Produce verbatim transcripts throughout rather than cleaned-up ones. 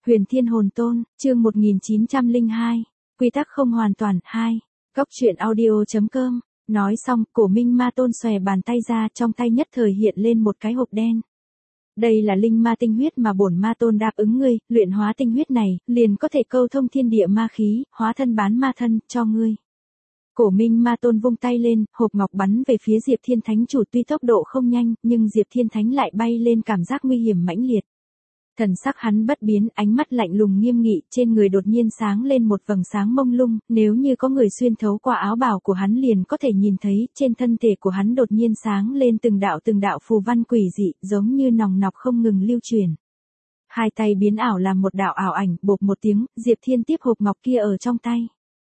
Huyền Thiên Hồn Tôn, chương một nghìn chín trăm lẻ hai. Quy tắc không hoàn toàn, hai. Góc truyện audio.com. Nói xong, Cổ Minh Ma Tôn xòe bàn tay ra, trong tay nhất thời hiện lên một cái hộp đen. Đây là linh ma tinh huyết mà bổn ma tôn đáp ứng ngươi, luyện hóa tinh huyết này, liền có thể câu thông thiên địa ma khí, hóa thân bán ma thân, cho ngươi. Cổ Minh Ma Tôn vung tay lên, hộp ngọc bắn về phía Diệp Thiên Thánh Chủ, tuy tốc độ không nhanh, nhưng Diệp Thiên Thánh lại bay lên cảm giác nguy hiểm mãnh liệt. Thần sắc hắn bất biến, ánh mắt lạnh lùng nghiêm nghị, trên người đột nhiên sáng lên một vầng sáng mông lung, nếu như có người xuyên thấu qua áo bào của hắn liền có thể nhìn thấy, trên thân thể của hắn đột nhiên sáng lên từng đạo từng đạo phù văn quỷ dị, giống như nòng nọc không ngừng lưu truyền. Hai tay biến ảo làm một đạo ảo ảnh, bộp một tiếng, Diệp Thiên tiếp hộp ngọc kia ở trong tay.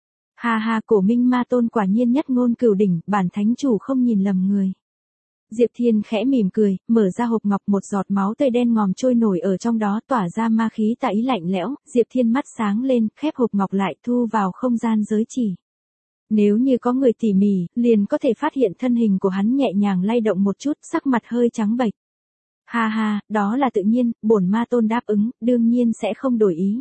Ha ha, Cổ Minh Ma Tôn quả nhiên nhất ngôn cửu đỉnh, bản thánh chủ không nhìn lầm người. Diệp Thiên khẽ mỉm cười, mở ra hộp ngọc, một giọt máu tươi đen ngòm trôi nổi ở trong đó, tỏa ra ma khí tà ý lạnh lẽo. Diệp Thiên mắt sáng lên, khép hộp ngọc lại, thu vào không gian giới chỉ. Nếu như có người tỉ mỉ, liền có thể phát hiện thân hình của hắn nhẹ nhàng lay động một chút, sắc mặt hơi trắng bệch. Ha ha, đó là tự nhiên, bổn ma tôn đáp ứng, đương nhiên sẽ không đổi ý.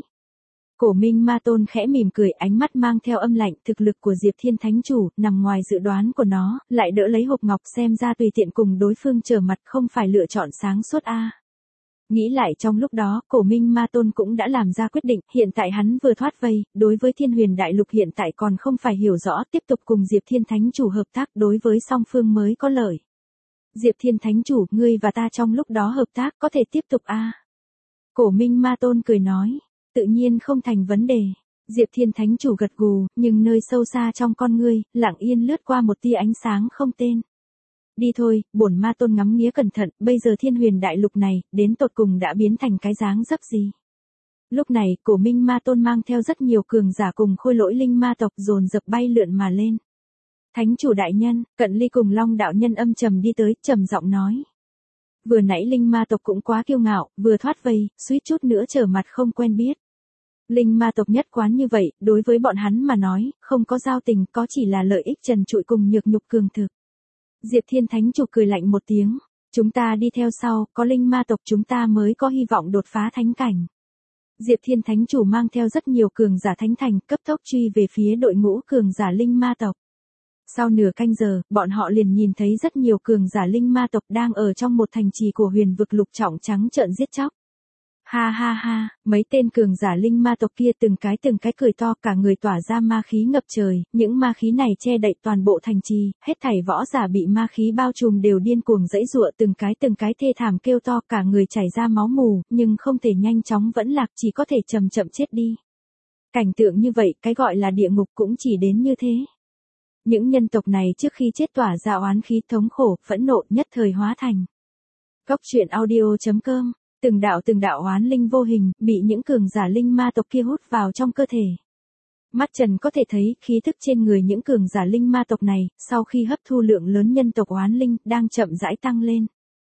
Cổ Minh Ma Tôn khẽ mỉm cười, ánh mắt mang theo âm lạnh, thực lực của Diệp Thiên Thánh Chủ, nằm ngoài dự đoán của nó, lại đỡ lấy hộp ngọc, xem ra tùy tiện cùng đối phương trở mặt không phải lựa chọn sáng suốt a. Nghĩ lại trong lúc đó, Cổ Minh Ma Tôn cũng đã làm ra quyết định, hiện tại hắn vừa thoát vây, đối với Thiên Huyền Đại Lục hiện tại còn không phải hiểu rõ, tiếp tục cùng Diệp Thiên Thánh Chủ hợp tác, đối với song phương mới có lợi. Diệp Thiên Thánh Chủ, ngươi và ta trong lúc đó hợp tác có thể tiếp tục a. Cổ Minh Ma Tôn cười nói. Tự nhiên không thành vấn đề. Diệp Thiên Thánh Chủ gật gù, nhưng nơi sâu xa trong con ngươi, lặng yên lướt qua một tia ánh sáng không tên. Đi thôi, bổn ma tôn ngắm nghía cẩn thận, bây giờ Thiên Huyền Đại Lục này, đến tột cùng đã biến thành cái dáng dấp gì. Lúc này, Cổ Minh Ma Tôn mang theo rất nhiều cường giả cùng khôi lỗi linh ma tộc dồn dập bay lượn mà lên. Thánh Chủ đại nhân, Cận Ly cùng Long đạo nhân âm trầm đi tới, trầm giọng nói. Vừa nãy linh ma tộc cũng quá kiêu ngạo, vừa thoát vây, suýt chút nữa trở mặt không quen biết. Linh ma tộc nhất quán như vậy, đối với bọn hắn mà nói, không có giao tình, có chỉ là lợi ích trần trụi cùng nhược nhục cường thực. Diệp Thiên Thánh Chủ cười lạnh một tiếng, chúng ta đi theo sau, có linh ma tộc chúng ta mới có hy vọng đột phá thánh cảnh. Diệp Thiên Thánh Chủ mang theo rất nhiều cường giả thánh thành, cấp tốc truy về phía đội ngũ cường giả linh ma tộc. Sau nửa canh giờ, bọn họ liền nhìn thấy rất nhiều cường giả linh ma tộc đang ở trong một thành trì của huyền vực lục trọng trắng trợn giết chóc. Ha ha ha, mấy tên cường giả linh ma tộc kia từng cái từng cái cười to, cả người tỏa ra ma khí ngập trời, những ma khí này che đậy toàn bộ thành trì, hết thảy võ giả bị ma khí bao trùm đều điên cuồng giãy giụa, từng cái từng cái thê thảm kêu to, cả người chảy ra máu mù, nhưng không thể nhanh chóng vẫn lạc, chỉ có thể chậm chậm chết đi. Cảnh tượng như vậy, cái gọi là địa ngục cũng chỉ đến như thế. Những nhân tộc này trước khi chết tỏa ra oán khí thống khổ, phẫn nộ nhất thời hóa thành. Góc truyện audio.com. Từng đạo từng đạo oán linh vô hình, bị những cường giả linh ma tộc kia hút vào trong cơ thể. Mắt trần có thể thấy, khí thức trên người những cường giả linh ma tộc này, sau khi hấp thu lượng lớn nhân tộc oán linh, đang chậm rãi tăng lên.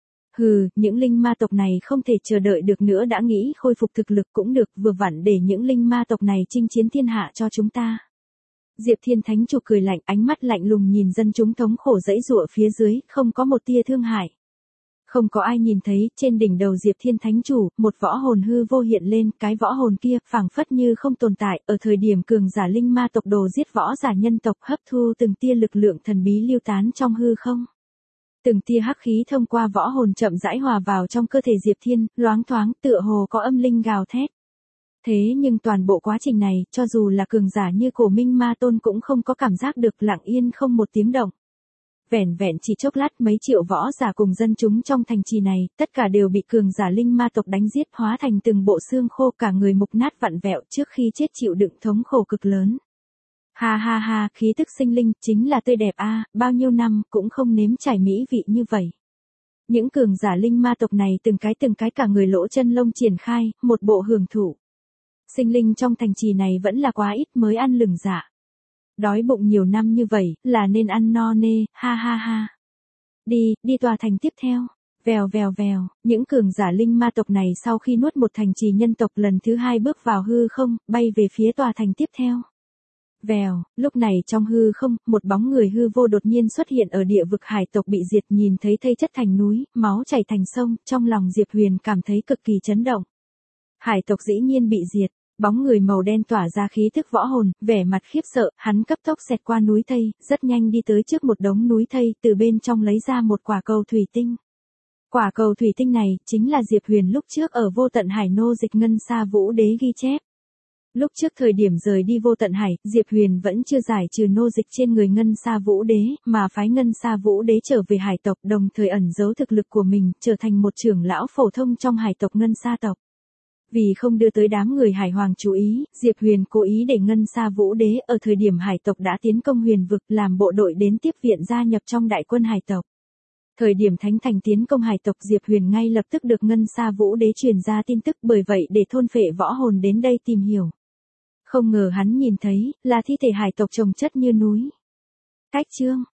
Hừ, những linh ma tộc này không thể chờ đợi được nữa, đã nghĩ khôi phục thực lực cũng được, vừa vặn để những linh ma tộc này chinh chiến thiên hạ cho chúng ta. Diệp Thiên Thánh Chủ cười lạnh, ánh mắt lạnh lùng nhìn dân chúng thống khổ giãy giụa phía dưới, không có một tia thương hại. Không có ai nhìn thấy, trên đỉnh đầu Diệp Thiên Thánh Chủ, một võ hồn hư vô hiện lên, cái võ hồn kia, phảng phất như không tồn tại, ở thời điểm cường giả linh ma tộc đồ giết võ giả nhân tộc, hấp thu từng tia lực lượng thần bí lưu tán trong hư không. Từng tia hắc khí thông qua võ hồn chậm rãi hòa vào trong cơ thể Diệp Thiên, loáng thoáng, tựa hồ có âm linh gào thét. Thế nhưng toàn bộ quá trình này, cho dù là cường giả như Cổ Minh Ma Tôn cũng không có cảm giác được, lặng yên không một tiếng động. Vẻn vẹn chỉ chốc lát, mấy triệu võ giả cùng dân chúng trong thành trì này, tất cả đều bị cường giả linh ma tộc đánh giết, hóa thành từng bộ xương khô, cả người mục nát vặn vẹo, trước khi chết chịu đựng thống khổ cực lớn. Ha ha ha, khí tức sinh linh, chính là tươi đẹp a, bao nhiêu năm, cũng không nếm trải mỹ vị như vậy. Những cường giả linh ma tộc này từng cái từng cái cả người lỗ chân lông triển khai, một bộ hưởng thụ. Sinh linh trong thành trì này vẫn là quá ít mới ăn lừng dạ. Đói bụng nhiều năm như vậy, là nên ăn no nê, ha ha ha. Đi, đi tòa thành tiếp theo. Vèo vèo vèo, những cường giả linh ma tộc này sau khi nuốt một thành trì nhân tộc lần thứ hai bước vào hư không, bay về phía tòa thành tiếp theo. Vèo, lúc này trong hư không, một bóng người hư vô đột nhiên xuất hiện ở địa vực hải tộc bị diệt, nhìn thấy thây chất thành núi, máu chảy thành sông, trong lòng Diệp Huyền cảm thấy cực kỳ chấn động. Hải tộc dĩ nhiên bị diệt, bóng người màu đen tỏa ra khí thức võ hồn, vẻ mặt khiếp sợ, hắn cấp tốc xẹt qua núi thây, rất nhanh đi tới trước một đống núi thây, từ bên trong lấy ra một quả cầu thủy tinh. Quả cầu thủy tinh này, chính là Diệp Huyền lúc trước ở Vô Tận Hải nô dịch Ngân Sa Vũ Đế ghi chép. Lúc trước thời điểm rời đi Vô Tận Hải, Diệp Huyền vẫn chưa giải trừ nô dịch trên người Ngân Sa Vũ Đế, mà phái Ngân Sa Vũ Đế trở về hải tộc, đồng thời ẩn giấu thực lực của mình, trở thành một trưởng lão phổ thông trong hải tộc Ngân Sa tộc. Vì không đưa tới đám người hải hoàng chú ý, Diệp Huyền cố ý để Ngân Sa Vũ Đế ở thời điểm hải tộc đã tiến công huyền vực làm bộ đội đến tiếp viện gia nhập trong đại quân hải tộc. Thời điểm Thánh Thành tiến công hải tộc, Diệp Huyền ngay lập tức được Ngân Sa Vũ Đế truyền ra tin tức, bởi vậy để thôn phệ võ hồn đến đây tìm hiểu. Không ngờ hắn nhìn thấy, là thi thể hải tộc chồng chất như núi. Cách chương